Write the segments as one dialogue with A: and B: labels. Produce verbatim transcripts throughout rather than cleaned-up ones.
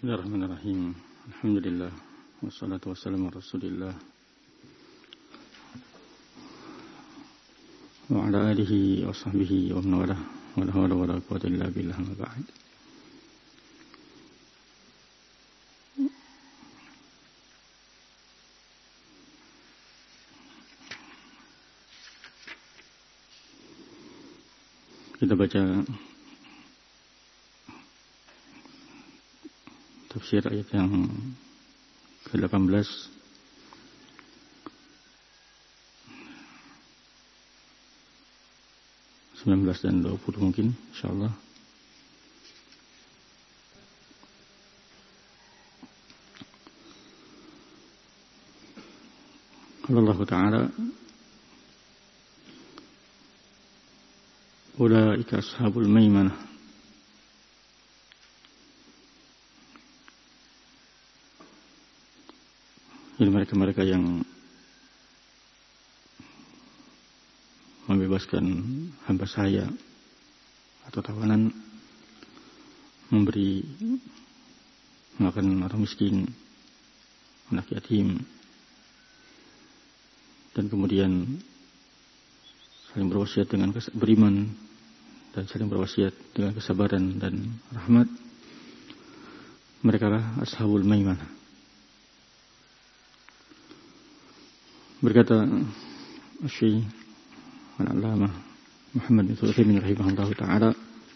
A: Bismillahirrahmanirrahim. Alhamdulillah. Wassalatu wassalamu ala Rasulillah. Wa ala alihi wa sahbihi wa man walah. Wa la hawla wa la quwwata illa billah ma ba'd. Kita baca tafsir ayat yang ke delapan belas sembilan belas dan dua puluh mungkin insyaallah. Allah Ta'ala ulaika ashabul maimanah. Jadi mereka-mereka yang membebaskan hamba saya atau tawanan, memberi makan orang miskin, anak yatim, dan kemudian saling berwasiat dengan beriman dan saling berwasiat dengan kesabaran dan rahmat. Mereka lah ashabul maimanah. Berkata Syekh Al-Allamah Muhammad bin Sulaiman rahimahullah ta'ala,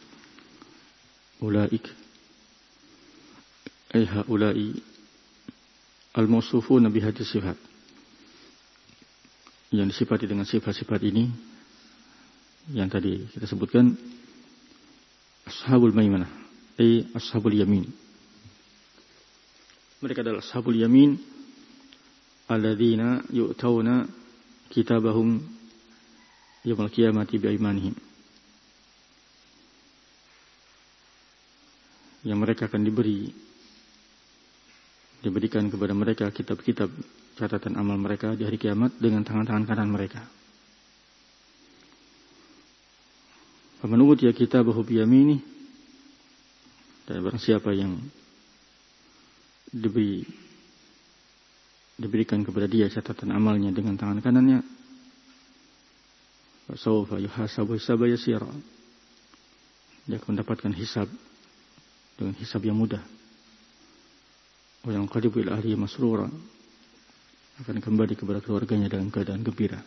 A: ulaik ay haula'i al-mawsufuna bihadhihi sifat, yang disifati dengan sifat-sifat ini yang tadi kita sebutkan, ashabul maimanah ay ashabul yamin. Mereka adalah ashabul yamin alladzina yu'tawna kitabahum yaumil qiyamati biaimanihim, yang mereka akan diberi diberikan kepada mereka kitab-kitab catatan amal mereka di hari kiamat dengan tangan-tangan kanan mereka. Faman utiya kitabahu biyaminih, dan barang siapa yang diberi diberikan kepada dia catatan amalnya dengan tangan kanannya, fasawfa yuhasabu hisaban yasira, dia akan mendapatkan hisab dengan hisab yang mudah. Wa yanqalibu ila ahlihi masrura, akan kembali kepada keluarganya dalam keadaan gembira.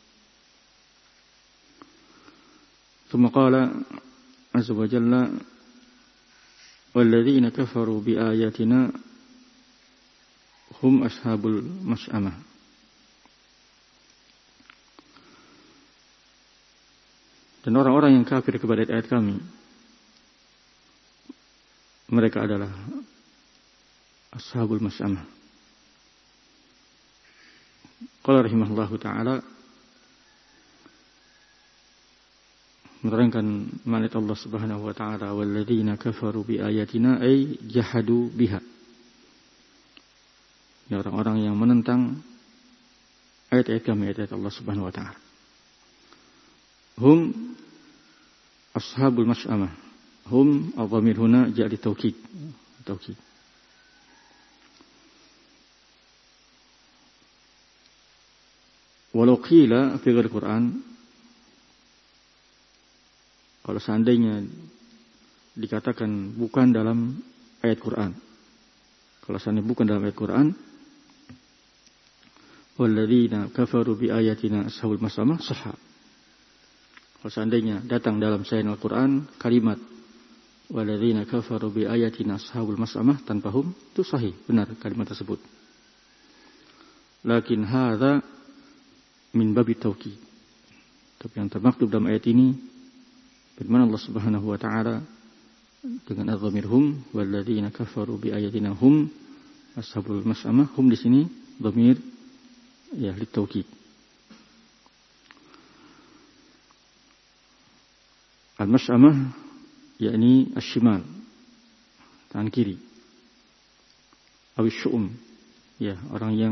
A: Tsumma qala azza wa jalla, walladzina kafaru biayatina hum ashabul mas'amah. Dan orang-orang yang kafir kepada ayat kami, mereka adalah ashabul mas'amah. Qala rahimahullahu ta'ala, menerangkan manat Allah subhanahu wa ta'ala, walladzina kafaru bi ayatina ay jahadu biha, ya, orang-orang yang menentang ayat-ayat kami, ayat-ayat Allah subhanahu wa ta'ala. Hum ashabul mas'amah. Hum adhamir huna ja'a li taukid. Taukid. Walau qila fi ghairi Quran, kalau seandainya dikatakan bukan dalam ayat Quran, kalau seandainya bukan dalam ayat Quran, walladzina kafaru bi ayatina ashabul mas'amah sahha. Kalau seandainya datang dalam selain Al-Quran kalimat walladzina kafaru bi ayatina ashabul mas'amah tanpa hum, itu sahih, benar kalimat tersebut. Lakin hadza min babi taukid. Tapi yang termaktub dalam ayat ini, firman Allah Subhanahu wa taala dengan adhamir hum, walladzina kafaru bi ayatina hum ashabul mas'amah. Hum di sini dhamir ya li taukid. Al-mas'amah yakni asy-syimal, tangan kiri. Awi syu'um, ya, orang yang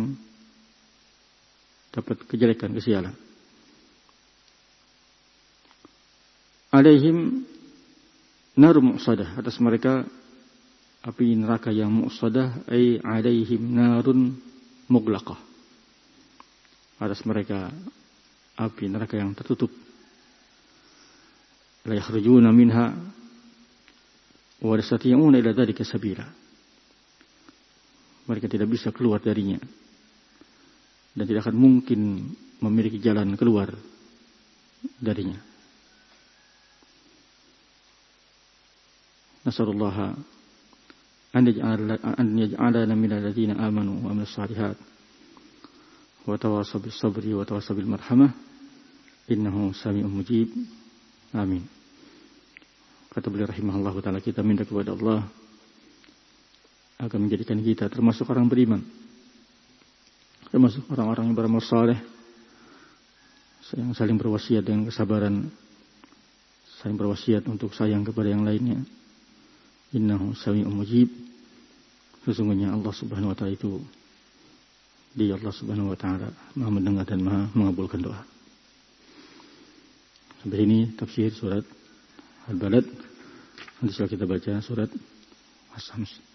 A: dapat kejelekan, kesialan. Alaihim naru mu'sadah, atas mereka api neraka yang mu'sadah, ay alaihim narun muglaqah. Atas mereka api neraka yang tertutup. La yakhrujuna minha wa la yastati'una ila dzalika sabila. Mereka tidak bisa keluar darinya dan tidak akan mungkin memiliki jalan keluar darinya. Nasallallahu an yaj'ala an yaj'alana minal ladzina amanu wa amilus shalihat wa tawassaw bis sabri wa tawassaw bil marhamah innahu sami'un mujib. Amin. Kata beliau rahimahullahu taala, kita minta kepada Allah agar menjadikan kita termasuk orang beriman, termasuk orang-orang yang beramal saleh, yang saling berwasiat dengan kesabaran, saling berwasiat untuk sayang kepada yang lainnya. Innahu sami'un mujib. Sesungguhnya Allah Subhanahu wa taala itu, Dia Allah Subhanahu wa taala Maha mendengar dan Maha mengabulkan doa. Sampai ini tafsir surat Al-Balad. Nanti setelah kita baca surat As-Sams.